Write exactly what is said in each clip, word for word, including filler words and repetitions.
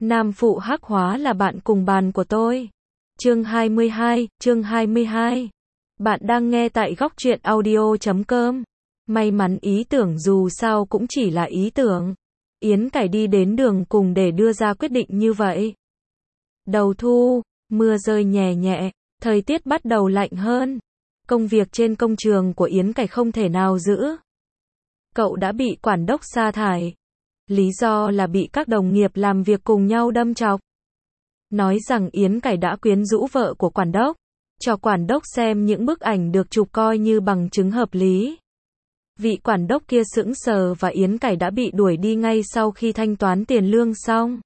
Nam phụ hắc hóa là bạn cùng bàn của tôi. Chương hai mươi hai, chương hai mươi hai. Bạn đang nghe tại góc truyện audio chấm com. May mắn ý tưởng dù sao cũng chỉ là ý tưởng. Yến Cải đi đến đường cùng để đưa ra quyết định như vậy. Đầu thu, mưa rơi nhẹ nhẹ, thời tiết bắt đầu lạnh hơn. Công việc trên công trường của Yến Cải không thể nào giữ. Cậu đã bị quản đốc sa thải. Lý do là bị các đồng nghiệp làm việc cùng nhau đâm chọc. Nói rằng Yến Cải đã quyến rũ vợ của quản đốc, cho quản đốc xem những bức ảnh được chụp coi như bằng chứng hợp lý. Vị quản đốc kia sững sờ và Yến Cải đã bị đuổi đi ngay sau khi thanh toán tiền lương xong.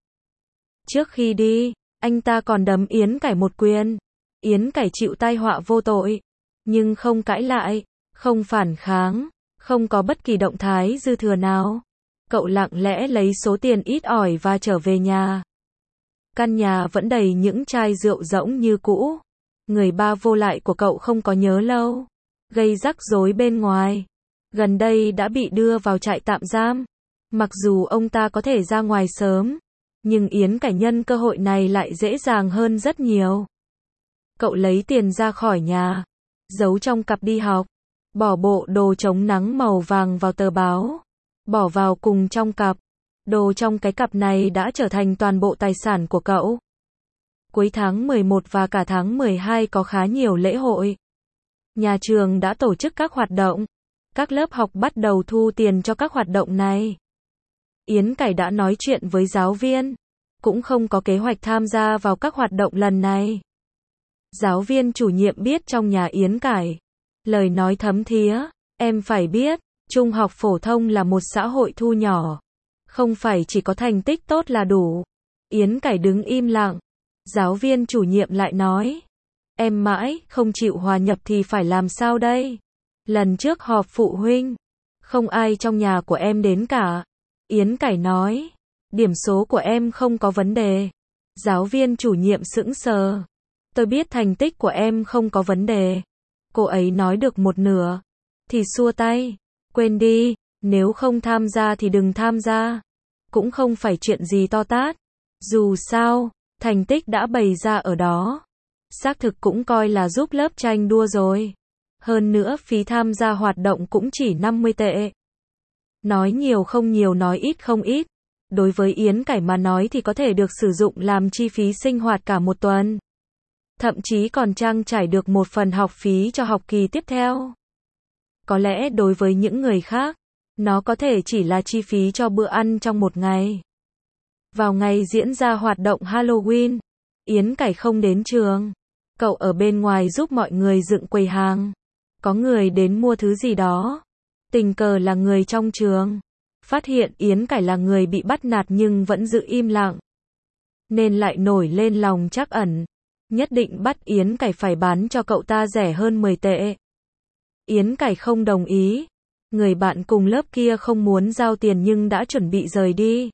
Trước khi đi, anh ta còn đấm Yến Cải một quyền. Yến Cải chịu tai họa vô tội, nhưng không cãi lại, không phản kháng, không có bất kỳ động thái dư thừa nào. Cậu lặng lẽ lấy số tiền ít ỏi và trở về nhà. Căn nhà vẫn đầy những chai rượu rỗng như cũ. Người ba vô lại của cậu không có nhớ lâu, gây rắc rối bên ngoài. Gần đây đã bị đưa vào trại tạm giam. Mặc dù ông ta có thể ra ngoài sớm, nhưng Yến Cải nhân cơ hội này lại dễ dàng hơn rất nhiều. Cậu lấy tiền ra khỏi nhà, giấu trong cặp đi học, bỏ bộ đồ chống nắng màu vàng vào tờ báo, bỏ vào cùng trong cặp. Đồ trong cái cặp này đã trở thành toàn bộ tài sản của cậu. Cuối tháng mười một và cả tháng mười hai có khá nhiều lễ hội. Nhà trường đã tổ chức các hoạt động. Các lớp học bắt đầu thu tiền cho các hoạt động này. Yến Cải đã nói chuyện với giáo viên, cũng không có kế hoạch tham gia vào các hoạt động lần này. Giáo viên chủ nhiệm biết trong nhà Yến Cải. Lời nói thấm thía, em phải biết, trung học phổ thông là một xã hội thu nhỏ. Không phải chỉ có thành tích tốt là đủ. Yến Cải đứng im lặng. Giáo viên chủ nhiệm lại nói. Em mãi không chịu hòa nhập thì phải làm sao đây? Lần trước họp phụ huynh, không ai trong nhà của em đến cả. Yến Cải nói. Điểm số của em không có vấn đề. Giáo viên chủ nhiệm sững sờ. Tôi biết thành tích của em không có vấn đề. Cô ấy nói được một nửa, thì xua tay. Quên đi, nếu không tham gia thì đừng tham gia. Cũng không phải chuyện gì to tát. Dù sao, thành tích đã bày ra ở đó. Xác thực cũng coi là giúp lớp tranh đua rồi. Hơn nữa phí tham gia hoạt động cũng chỉ năm mươi tệ. Nói nhiều không nhiều, nói ít không ít. Đối với Yến Cải mà nói thì có thể được sử dụng làm chi phí sinh hoạt cả một tuần. Thậm chí còn trang trải được một phần học phí cho học kỳ tiếp theo. Có lẽ đối với những người khác, nó có thể chỉ là chi phí cho bữa ăn trong một ngày. Vào ngày diễn ra hoạt động Halloween, Yến Cải không đến trường. Cậu ở bên ngoài giúp mọi người dựng quầy hàng. Có người đến mua thứ gì đó. Tình cờ là người trong trường. Phát hiện Yến Cải là người bị bắt nạt nhưng vẫn giữ im lặng. Nên lại nổi lên lòng trắc ẩn. Nhất định bắt Yến Cải phải bán cho cậu ta rẻ hơn mười tệ. Yến Cải không đồng ý. Người bạn cùng lớp kia không muốn giao tiền nhưng đã chuẩn bị rời đi.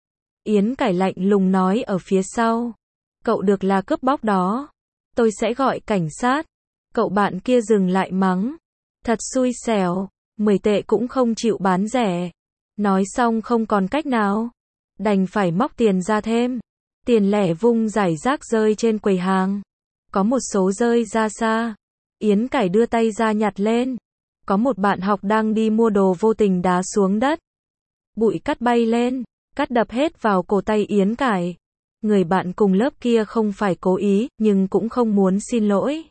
Yến Cải lạnh lùng nói ở phía sau. Cậu được là cướp bóc đó. Tôi sẽ gọi cảnh sát. Cậu bạn kia dừng lại mắng. Thật xui xẻo, mười tệ cũng không chịu bán rẻ. Nói xong không còn cách nào. Đành phải móc tiền ra thêm. Tiền lẻ vung rải rác rơi trên quầy hàng. Có một số rơi ra xa. Yến Cải đưa tay ra nhặt lên. Có một bạn học đang đi mua đồ vô tình đá xuống đất. Bụi cát bay lên, cát đập hết vào cổ tay Yến Cải. Người bạn cùng lớp kia không phải cố ý, nhưng cũng không muốn xin lỗi.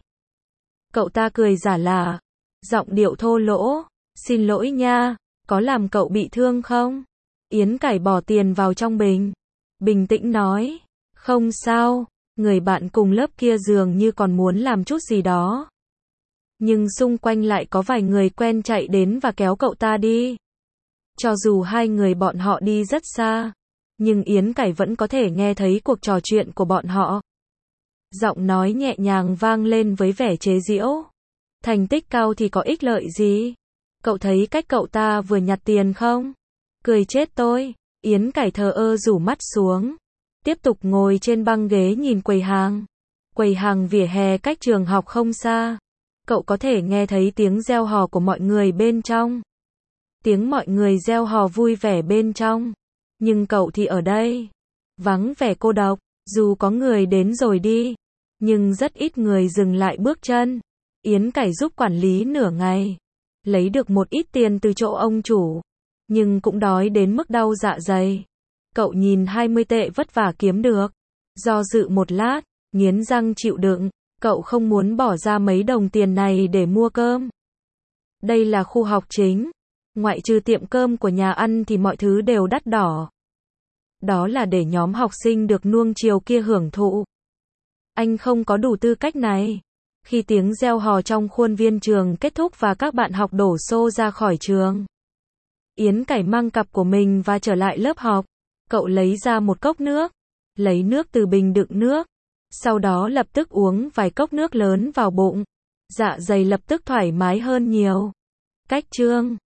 Cậu ta cười giả lả, giọng điệu thô lỗ. Xin lỗi nha, có làm cậu bị thương không? Yến Cải bỏ tiền vào trong bình. Bình tĩnh nói. Không sao. Người bạn cùng lớp kia dường như còn muốn làm chút gì đó. Nhưng xung quanh lại có vài người quen chạy đến và kéo cậu ta đi. Cho dù hai người bọn họ đi rất xa, nhưng Yến Cải vẫn có thể nghe thấy cuộc trò chuyện của bọn họ. Giọng nói nhẹ nhàng vang lên với vẻ chế giễu. Thành tích cao thì có ích lợi gì? Cậu thấy cách cậu ta vừa nhặt tiền không? Cười chết tôi. Yến Cải thờ ơ rủ mắt xuống. Tiếp tục ngồi trên băng ghế nhìn quầy hàng. Quầy hàng vỉa hè cách trường học không xa. Cậu có thể nghe thấy tiếng reo hò của mọi người bên trong. Tiếng mọi người reo hò vui vẻ bên trong. Nhưng cậu thì ở đây. vắng vẻ cô độc, dù có người đến rồi đi, nhưng rất ít người dừng lại bước chân. Yến Cải giúp quản lý nửa ngày, lấy được một ít tiền từ chỗ ông chủ, nhưng cũng đói đến mức đau dạ dày. Cậu nhìn hai mươi tệ vất vả kiếm được, do dự một lát, nghiến răng chịu đựng, cậu không muốn bỏ ra mấy đồng tiền này để mua cơm. Đây là khu học chính, ngoại trừ tiệm cơm của nhà ăn thì mọi thứ đều đắt đỏ. Đó là để nhóm học sinh được nuông chiều kia hưởng thụ. Anh không có đủ tư cách này. Khi tiếng reo hò trong khuôn viên trường kết thúc và các bạn học đổ xô ra khỏi trường, Yến Cải mang cặp của mình và trở lại lớp học. Cậu lấy ra một cốc nước, lấy nước từ bình đựng nước, sau đó lập tức uống vài cốc nước lớn vào bụng. Dạ dày lập tức thoải mái hơn nhiều. Cách chương